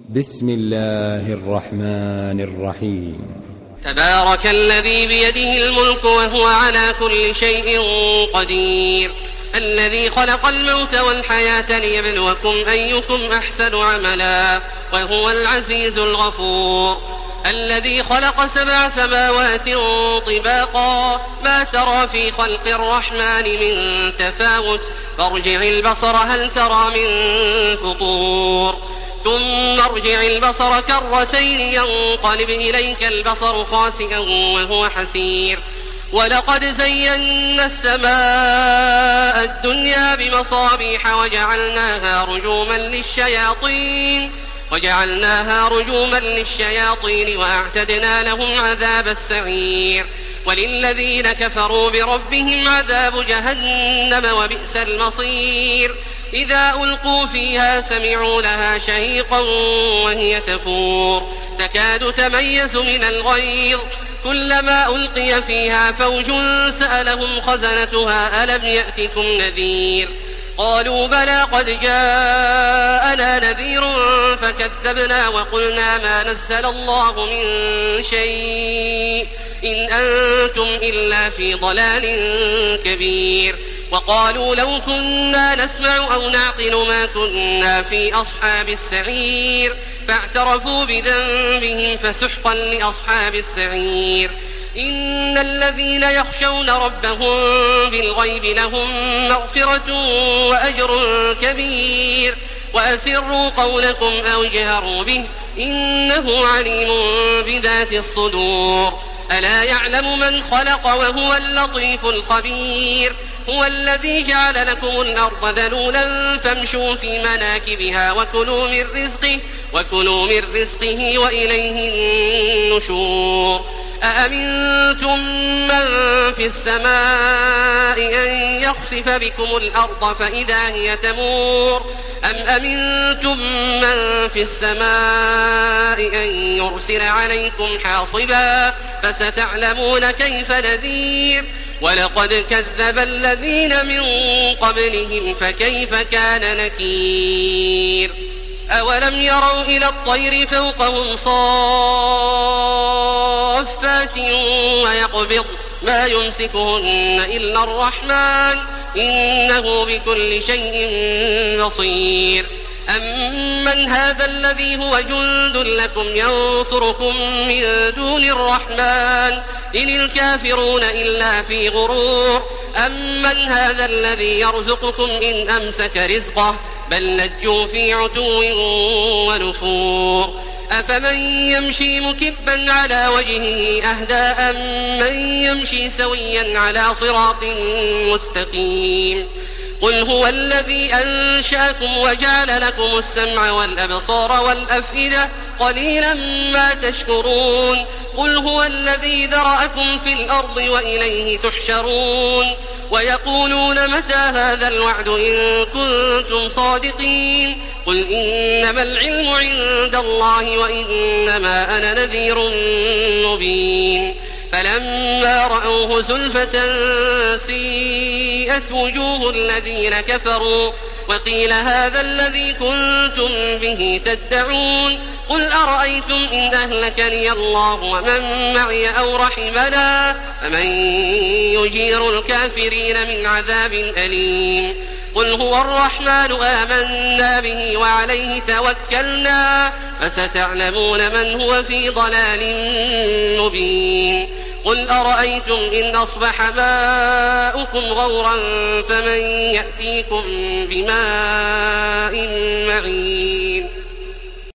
بسم الله الرحمن الرحيم. تبارك الذي بيده الملك وهو على كل شيء قدير، الذي خلق الموت والحياة ليبلوكم أيكم أحسن عملا وهو العزيز الغفور، الذي خلق 7 سماوات طباقا ما ترى في خلق الرحمن من تفاوت فارجع البصر هل ترى من فطور ثم ارجع البصر كرتين ينقلب إليك البصر خاسئا وهو حسير، ولقد زينا السماء الدنيا بمصابيح وجعلناها رجوما للشياطين وأعتدنا لهم عذاب السعير، وللذين كفروا بربهم عذاب جهنم وبئس المصير، إذا ألقوا فيها سمعوا لها شهيقا وهي تفور تكاد تميز من الغيظ، كلما ألقي فيها فوج سألهم خزنتها ألم يأتكم نذير، قالوا بلى قد جاءنا نذير فكذبنا وقلنا ما نزل الله من شيء إن أنتم إلا في ضلال كبير، وقالوا لو كنا نسمع أو نعقل ما كنا في أصحاب السعير، فاعترفوا بذنبهم فسحقا لأصحاب السعير، إن الذين يخشون ربهم بالغيب لهم مغفرة وأجر كبير، وأسروا قولكم أو اجهروا به إنه عليم بذات الصدور، ألا يعلم من خلق وهو اللطيف الخبير، هو الذي جعل لكم الأرض ذلولا فامشوا في مناكبها وكلوا من رزقه وإليه النشور، أأمنتم من في السماء أن يخسف بكم الأرض فإذا هي تمور أم أمنتم من في السماء أن يرسل عليكم حاصبا فستعلمون كيف نذير، ولقد كذب الذين من قبلهم فكيف كان نكير، أولم يروا إلى الطير فوقهم صافات ويقبض ما يمسكهن إلا الرحمن إنه بكل شيء بصير، أمن هذا الذي هو جند لكم ينصركم من دون الرحمن إن الكافرون إلا في غرور، أمن هذا الذي يرزقكم إن أمسك رزقه بل لجوا في عتو ونفور، أفمن يمشي مكبا على وجهه أهدى أمن يمشي سويا على صراط مستقيم، قل هو الذي أنشأكم وجعل لكم السمع والأبصار والأفئدة قليلا ما تشكرون، قل هو الذي ذرأكم في الأرض وإليه تحشرون، ويقولون متى هذا الوعد إن كنتم صادقين، قل إنما العلم عند الله وإنما أنا نذير مبين، فلما رأوه زلفة سيئت وجوه الذين كفروا وقيل هذا الذي كنتم به تدعون، قل أرأيتم إن أهلكني الله ومن معي أو رحمنا فمن يجير الكافرين من عذاب أليم، قل هو الرحمن آمنا به وعليه توكلنا فستعلمون من هو في ضلال مبين، قل أرأيتم إن أصبح ماؤكم غورا فمن يأتيكم بماء معين.